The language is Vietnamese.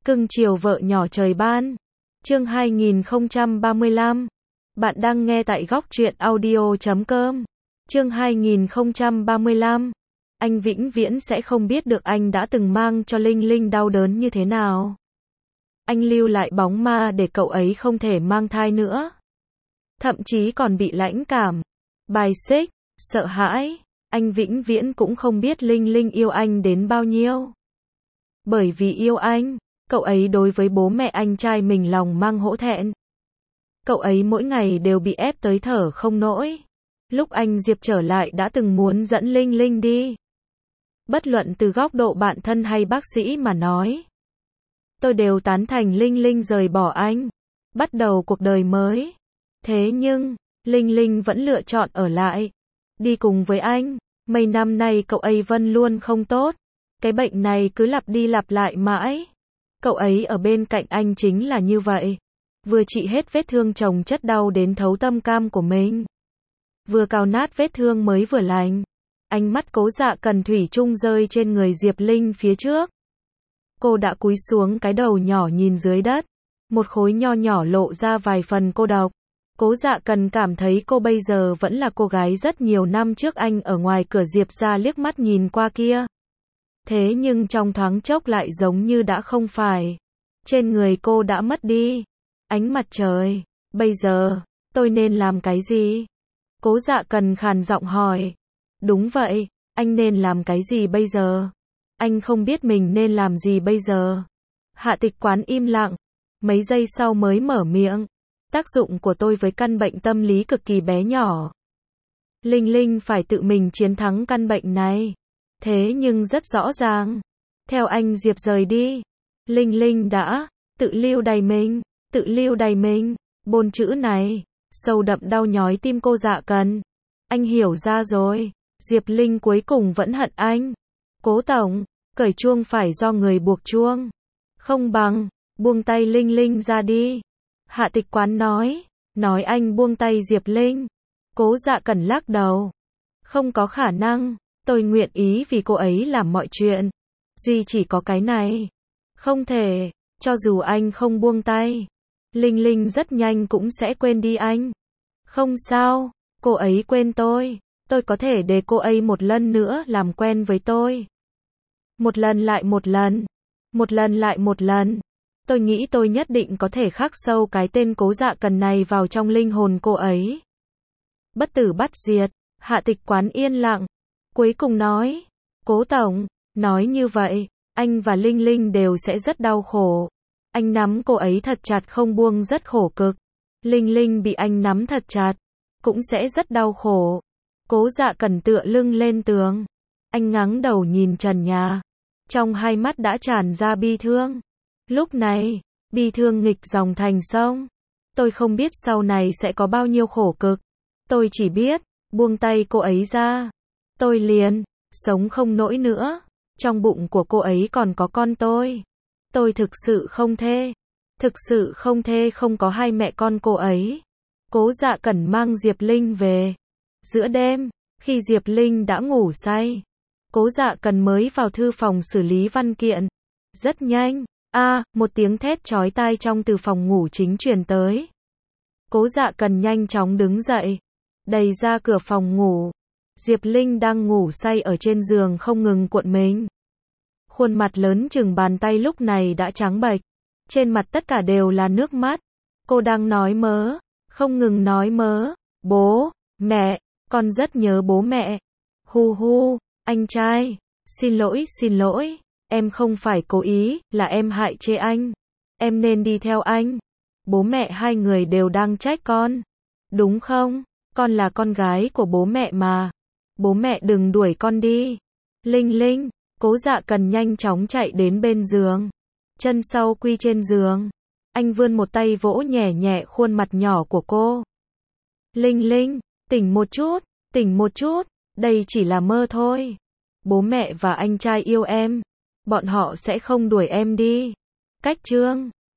Cưng chiều vợ nhỏ trời ban. Chương 2035. Bạn đang nghe tại góc truyện audio.com. Chương 2035. Anh vĩnh viễn sẽ không biết được anh đã từng mang cho Linh Linh đau đớn như thế nào. Anh lưu lại bóng ma để cậu ấy không thể mang thai nữa. Thậm chí còn bị lãnh cảm, bài xích, sợ hãi. Anh vĩnh viễn cũng không biết Linh Linh yêu anh đến bao nhiêu. Bởi vì yêu anh, cậu ấy đối với bố mẹ anh trai mình lòng mang hổ thẹn. Cậu ấy mỗi ngày đều bị ép tới thở không nổi. Lúc anh Diệp trở lại đã từng muốn dẫn Linh Linh đi. Bất luận từ góc độ bạn thân hay bác sĩ mà nói, tôi đều tán thành Linh Linh rời bỏ anh, bắt đầu cuộc đời mới. Thế nhưng, Linh Linh vẫn lựa chọn ở lại, đi cùng với anh. Mấy năm nay cậu ấy vẫn luôn không tốt. Cái bệnh này cứ lặp đi lặp lại mãi. Cậu ấy ở bên cạnh anh chính là như vậy. Vừa trị hết vết thương chồng chất đau đến thấu tâm cam của mình, vừa cào nát vết thương mới vừa lành. Ánh mắt Cố Dạ Cần thủy chung rơi trên người Diệp Linh phía trước. Cô đã cúi xuống, cái đầu nhỏ nhìn dưới đất. Một khối nho nhỏ lộ ra vài phần cô độc. Cố Dạ Cần cảm thấy cô bây giờ vẫn là cô gái rất nhiều năm trước anh ở ngoài cửa Diệp ra liếc mắt nhìn qua kia. Thế nhưng trong thoáng chốc lại giống như đã không phải. Trên người cô đã mất đi ánh mặt trời. Bây giờ, tôi nên làm cái gì? Cố Dạ Cần khàn giọng hỏi. Đúng vậy, anh nên làm cái gì bây giờ? Anh không biết mình nên làm gì bây giờ. Hạ Tịch Quán im lặng, mấy giây sau mới mở miệng. Tác dụng của tôi với căn bệnh tâm lý cực kỳ bé nhỏ. Linh Linh phải tự mình chiến thắng căn bệnh này. Thế nhưng rất rõ ràng, theo anh Diệp rời đi, Linh Linh đã tự lưu đày mình, tự lưu đày mình. 4 chữ này sâu đậm đau nhói tim cô Dạ Cần. Anh hiểu ra rồi, Diệp Linh cuối cùng vẫn hận anh. Cố tổng, cởi chuông phải do người buộc chuông, không bằng buông tay Linh Linh ra đi. Hạ Tịch Quán nói anh buông tay Diệp Linh. Cố Dạ Cần lắc đầu. Không có khả năng, tôi nguyện ý vì cô ấy làm mọi chuyện. Duy chỉ có cái này. Không thể, cho dù anh không buông tay, Linh Linh rất nhanh cũng sẽ quên đi anh. Không sao, cô ấy quên tôi có thể để cô ấy một lần nữa làm quen với tôi. Một lần lại một lần, một lần lại một lần. Tôi nghĩ tôi nhất định có thể khắc sâu cái tên Cố Dạ Cần này vào trong linh hồn cô ấy. Bất tử bất diệt. Hạ Tịch Quán yên lặng, cuối cùng nói, Cố tổng, nói như vậy, anh và Linh Linh đều sẽ rất đau khổ. Anh nắm cô ấy thật chặt không buông rất khổ cực. Linh Linh bị anh nắm thật chặt, cũng sẽ rất đau khổ. Cố Dạ Cần tựa lưng lên tường. Anh ngẩng đầu nhìn trần nhà. Trong hai mắt đã tràn ra bi thương. Lúc này, bi thương nghịch dòng thành sông. Tôi không biết sau này sẽ có bao nhiêu khổ cực. Tôi chỉ biết, buông tay cô ấy ra, tôi liền sống không nổi nữa. Trong bụng của cô ấy còn có con tôi. Tôi thực sự không thê không có hai mẹ con cô ấy. Cố Dạ Cần mang Diệp Linh về. Giữa đêm, khi Diệp Linh đã ngủ say, Cố Dạ Cần mới vào thư phòng xử lý văn kiện. Rất nhanh, một tiếng thét chói tai trong từ phòng ngủ chính truyền tới. Cố Dạ Cần nhanh chóng đứng dậy, đẩy ra cửa phòng ngủ. Diệp Linh đang ngủ say ở trên giường không ngừng cuộn mình. Khuôn mặt lớn chừng bàn tay lúc này đã trắng bệch. Trên mặt tất cả đều là nước mắt. Cô đang nói mớ, không ngừng nói mớ. Bố, mẹ, con rất nhớ bố mẹ. Hu hu, anh trai, xin lỗi, em không phải cố ý, là em hại chê anh. Em nên đi theo anh. Bố mẹ hai người đều đang trách con, đúng không? Con là con gái của bố mẹ mà. Bố mẹ đừng đuổi con đi. Linh Linh, Cố Dạ Cần nhanh chóng chạy đến bên giường. Chân sau quy trên giường. Anh vươn một tay vỗ nhẹ nhẹ khuôn mặt nhỏ của cô. Linh Linh, tỉnh một chút, đây chỉ là mơ thôi. Bố mẹ và anh trai yêu em. Bọn họ sẽ không đuổi em đi. Cách chương